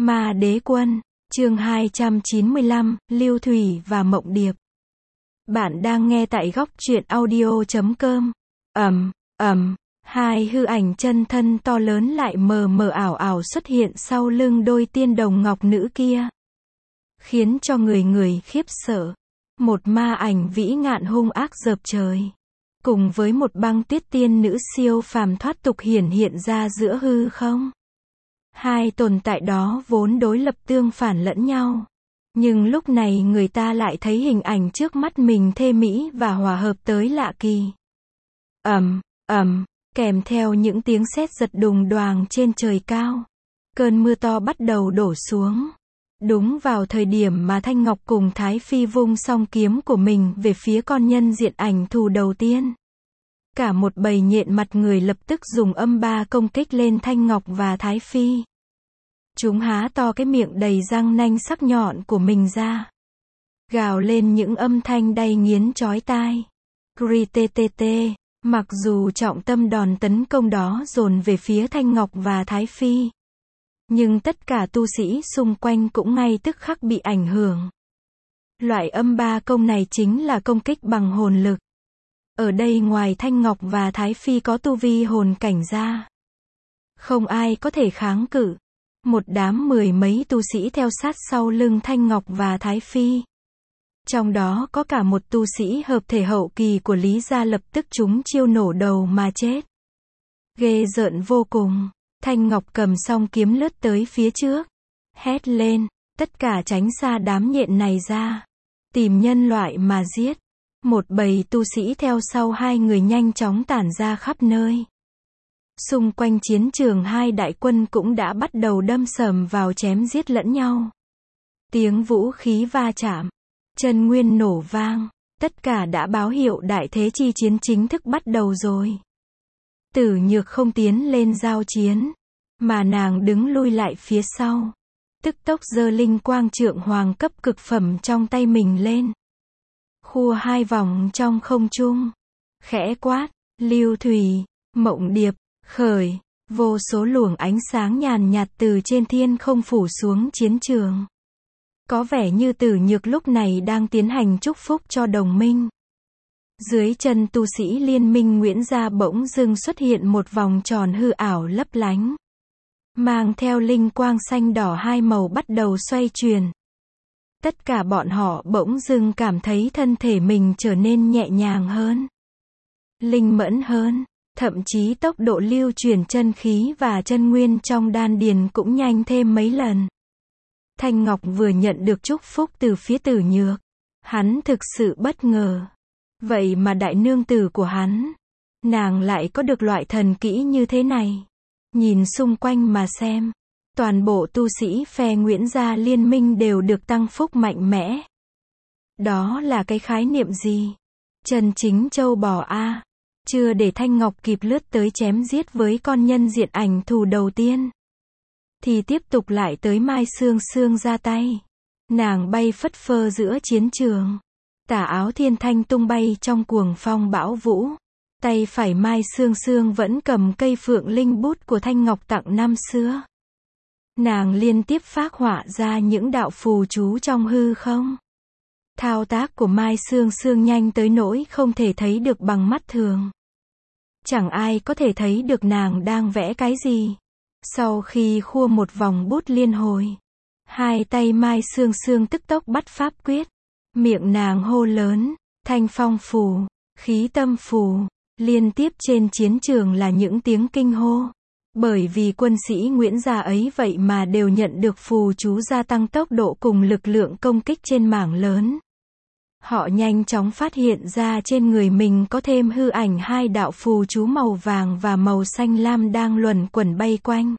Ma Đế Quân, chương 295, Lưu Thủy và Mộng Điệp. Bạn đang nghe tại góc truyện audio.com. Hai hư ảnh chân thân to lớn lại mờ mờ ảo ảo xuất hiện sau lưng đôi tiên đồng ngọc nữ kia, khiến cho người khiếp sợ. Một ma ảnh vĩ ngạn hung ác dợp trời, cùng với một băng tuyết tiên nữ siêu phàm thoát tục hiển hiện ra giữa hư không. Hai tồn tại đó vốn đối lập tương phản lẫn nhau, nhưng lúc này người ta lại thấy hình ảnh trước mắt mình thê mỹ và hòa hợp tới lạ kỳ. Kèm theo những tiếng sét giật đùng đoàng trên trời cao, cơn mưa to bắt đầu đổ xuống. Đúng vào thời điểm mà Thanh Ngọc cùng Thái Phi vung song kiếm của mình về phía con nhân diện ảnh thù đầu tiên, cả một bầy nhện mặt người lập tức dùng âm ba công kích lên Thanh Ngọc và Thái Phi. Chúng há to cái miệng đầy răng nanh sắc nhọn của mình ra, gào lên những âm thanh đay nghiến chói tai. Grittt. Mặc dù trọng tâm đòn tấn công đó dồn về phía Thanh Ngọc và Thái Phi, nhưng tất cả tu sĩ xung quanh cũng ngay tức khắc bị ảnh hưởng. Loại âm ba công này chính là công kích bằng hồn lực. Ở đây ngoài Thanh Ngọc và Thái Phi có tu vi hồn cảnh ra, không ai có thể kháng cự. Một đám mười mấy tu sĩ theo sát sau lưng Thanh Ngọc và Thái Phi, trong đó có cả một tu sĩ hợp thể hậu kỳ của Lý gia lập tức trúng chiêu nổ đầu mà chết. Ghê rợn vô cùng. Thanh Ngọc cầm song kiếm lướt tới phía trước, hét lên, tất cả tránh xa đám nhện này ra, tìm nhân loại mà giết. Một bầy tu sĩ theo sau hai người nhanh chóng tản ra khắp nơi. Xung quanh chiến trường hai đại quân cũng đã bắt đầu đâm sầm vào chém giết lẫn nhau. Tiếng vũ khí va chạm, chân nguyên nổ vang, tất cả đã báo hiệu đại thế chi chiến chính thức bắt đầu rồi. Tử Nhược không tiến lên giao chiến, mà nàng đứng lui lại phía sau, tức tốc giơ linh quang trượng hoàng cấp cực phẩm trong tay mình lên, khua hai vòng trong không trung, khẽ quát, Lưu Thủy, Mộng Điệp, khởi. Vô số luồng ánh sáng nhàn nhạt từ trên thiên không phủ xuống chiến trường. Có vẻ như Tử Nhược lúc này đang tiến hành chúc phúc cho đồng minh. Dưới chân tu sĩ liên minh Nguyễn gia bỗng dưng xuất hiện một vòng tròn hư ảo lấp lánh, mang theo linh quang xanh đỏ hai màu bắt đầu xoay chuyển. Tất cả bọn họ bỗng dưng cảm thấy thân thể mình trở nên nhẹ nhàng hơn, linh mẫn hơn, thậm chí tốc độ lưu chuyển chân khí và chân nguyên trong đan điền cũng nhanh thêm mấy lần. Thanh Ngọc vừa nhận được chúc phúc từ phía Tử Nhược, hắn thực sự bất ngờ. Vậy mà đại nương tử của hắn, nàng lại có được loại thần kỹ như thế này. Nhìn xung quanh mà xem, toàn bộ tu sĩ phe Nguyễn gia liên minh đều được tăng phúc mạnh mẽ. Đó là cái khái niệm gì? Chân chính châu bò a. Chưa để Thanh Ngọc kịp lướt tới chém giết với con nhân diện ảnh thù đầu tiên, thì tiếp tục lại tới Mai Sương Sương ra tay. Nàng bay phất phơ giữa chiến trường, tà áo thiên thanh tung bay trong cuồng phong bão vũ. Tay phải Mai Sương Sương vẫn cầm cây phượng linh bút của Thanh Ngọc tặng năm xưa. Nàng liên tiếp phác họa ra những đạo phù chú trong hư không. Thao tác của Mai Sương Sương nhanh tới nỗi không thể thấy được bằng mắt thường. Chẳng ai có thể thấy được nàng đang vẽ cái gì. Sau khi khua một vòng bút liên hồi, hai tay Mai Sương Sương tức tốc bắt pháp quyết. Miệng nàng hô lớn, thanh phong phù, khí tâm phù. Liên tiếp trên chiến trường là những tiếng kinh hô. Bởi vì quân sĩ Nguyễn gia ấy vậy mà đều nhận được phù chú gia tăng tốc độ cùng lực lượng công kích trên mảng lớn. Họ nhanh chóng phát hiện ra trên người mình có thêm hư ảnh hai đạo phù chú màu vàng và màu xanh lam đang luẩn quẩn bay quanh.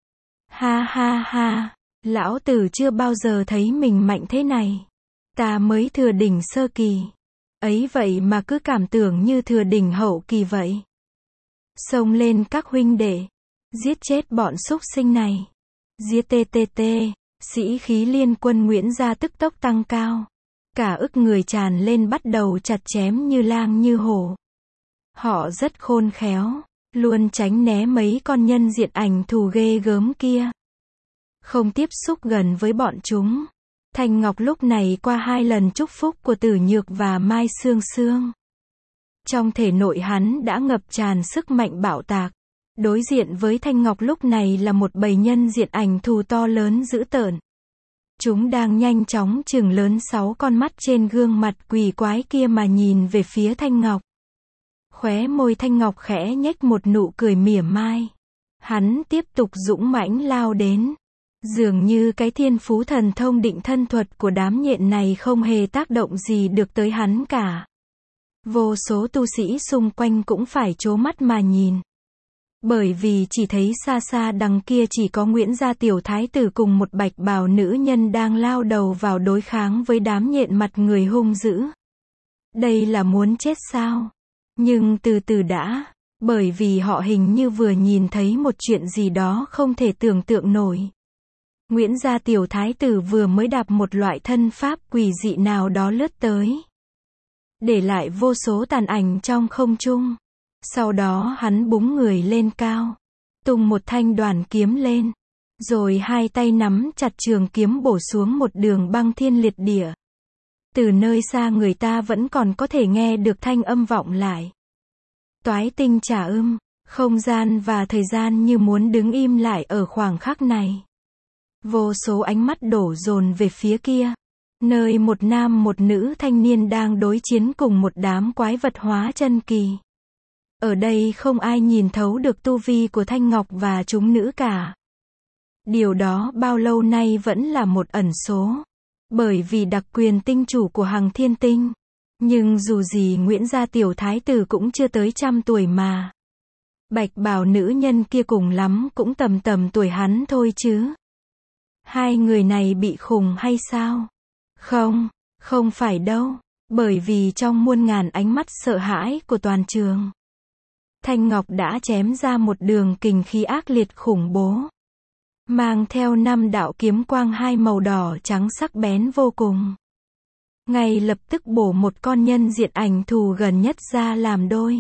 Ha, lão tử chưa bao giờ thấy mình mạnh thế này. Ta mới thừa đỉnh sơ kỳ. Ấy vậy mà cứ cảm tưởng như thừa đỉnh hậu kỳ vậy. Xông lên các huynh đệ. Giết chết bọn súc sinh này. Giết TTT. Sĩ khí liên quân Nguyễn gia tức tốc tăng cao. Cả ức người tràn lên bắt đầu chặt chém như lang như hổ. Họ rất khôn khéo, luôn tránh né mấy con nhân diện ảnh thù ghê gớm kia. không tiếp xúc gần với bọn chúng. Thanh Ngọc lúc này qua 2 lần chúc phúc của Tử Nhược và Mai Sương Sương. Trong thể nội hắn đã ngập tràn sức mạnh bạo tạc. Đối diện với Thanh Ngọc lúc này là một bầy nhân diện ảnh thù to lớn dữ tợn. Chúng đang nhanh chóng chừng lớn 6 con mắt trên gương mặt quỷ quái kia mà nhìn về phía Thanh Ngọc. Khóe môi Thanh Ngọc khẽ nhếch một nụ cười mỉa mai. Hắn tiếp tục dũng mãnh lao đến. Dường như cái thiên phú thần thông định thân thuật của đám nhện này không hề tác động gì được tới hắn cả. Vô số tu sĩ xung quanh cũng phải trố mắt mà nhìn. Bởi vì chỉ thấy xa xa đằng kia chỉ có Nguyễn gia tiểu thái tử cùng một bạch bào nữ nhân đang lao đầu vào đối kháng với đám nhện mặt người hung dữ. Đây là muốn chết sao? Nhưng từ từ đã, bởi vì họ hình như vừa nhìn thấy một chuyện gì đó không thể tưởng tượng nổi. Nguyễn gia tiểu thái tử vừa mới đạp một loại thân pháp quỷ dị nào đó lướt tới, để lại vô số tàn ảnh trong không trung. Sau đó hắn búng người lên cao, tung một thanh đoàn kiếm lên, rồi hai tay nắm chặt trường kiếm bổ xuống một đường băng thiên liệt địa. Từ nơi xa người ta vẫn còn có thể nghe được thanh âm vọng lại. Toái tinh trả không gian và thời gian như muốn đứng im lại ở khoảng khắc này. Vô số ánh mắt đổ dồn về phía kia, nơi một nam một nữ thanh niên đang đối chiến cùng một đám quái vật hóa chân kỳ. Ở đây không ai nhìn thấu được tu vi của Thanh Ngọc và chúng nữ cả. Điều đó bao lâu nay vẫn là một ẩn số. Bởi vì đặc quyền tinh chủ của Hằng Thiên Tinh. Nhưng dù gì Nguyễn gia tiểu thái tử cũng chưa tới 100 tuổi mà. Bạch bào nữ nhân kia cùng lắm cũng tầm tuổi hắn thôi chứ. Hai người này bị khùng hay sao? Không phải đâu. Bởi vì trong muôn ngàn ánh mắt sợ hãi của toàn trường, Thanh Ngọc đã chém ra một đường kình khí ác liệt khủng bố, mang theo 5 đạo kiếm quang 2 màu đỏ trắng sắc bén vô cùng. Ngay lập tức bổ một con nhân diện ảnh thù gần nhất ra làm đôi.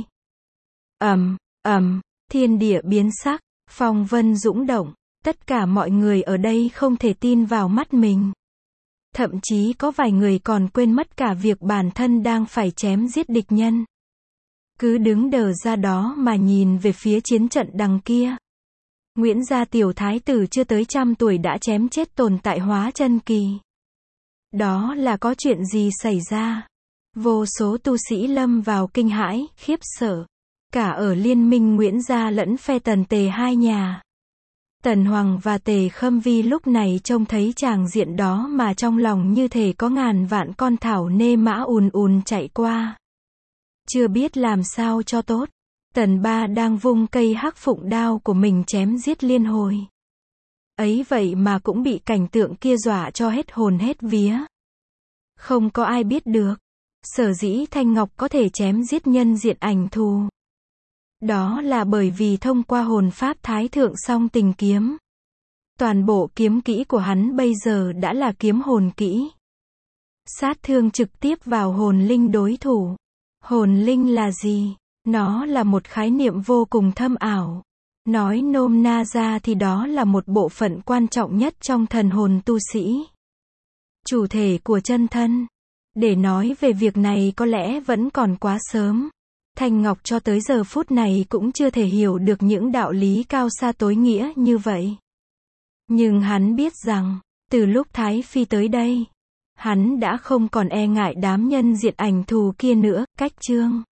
Thiên địa biến sắc, phong vân dũng động, tất cả mọi người ở đây không thể tin vào mắt mình. Thậm chí có vài người còn quên mất cả việc bản thân đang phải chém giết địch nhân. Cứ đứng đờ ra đó mà nhìn về phía chiến trận đằng kia. Nguyễn gia tiểu thái tử chưa tới 100 tuổi đã chém chết tồn tại hóa chân kỳ. Đó là có chuyện gì xảy ra? Vô số tu sĩ lâm vào kinh hãi, khiếp sợ. Cả ở liên minh Nguyễn gia lẫn phe Tần Tề hai nhà. Tần Hoàng và Tề Khâm Vi lúc này trông thấy tràng diện đó mà trong lòng như thể có ngàn vạn con thảo nê mã ùn chạy qua. Chưa biết làm sao cho tốt. Tần Ba đang vung cây hắc phụng đao của mình chém giết liên hồi. Ấy vậy mà cũng bị cảnh tượng kia dọa cho hết hồn hết vía. Không có ai biết được. Sở dĩ Thanh Ngọc có thể chém giết nhân diện ảnh thù. Đó là bởi vì thông qua hồn pháp Thái Thượng Song Tình Kiếm. Toàn bộ kiếm kỹ của hắn bây giờ đã là kiếm hồn kỹ. Sát thương trực tiếp vào hồn linh đối thủ. Hồn linh là gì? Nó là một khái niệm vô cùng thâm ảo. Nói nôm na ra thì đó là một bộ phận quan trọng nhất trong thần hồn tu sĩ. Chủ thể của chân thân. Để nói về việc này có lẽ vẫn còn quá sớm. Thanh Ngọc cho tới giờ phút này cũng chưa thể hiểu được những đạo lý cao xa tối nghĩa như vậy. Nhưng hắn biết rằng, từ lúc Thái Phi tới đây, hắn đã không còn e ngại đám nhân diện ảnh thù kia nữa. Cách chương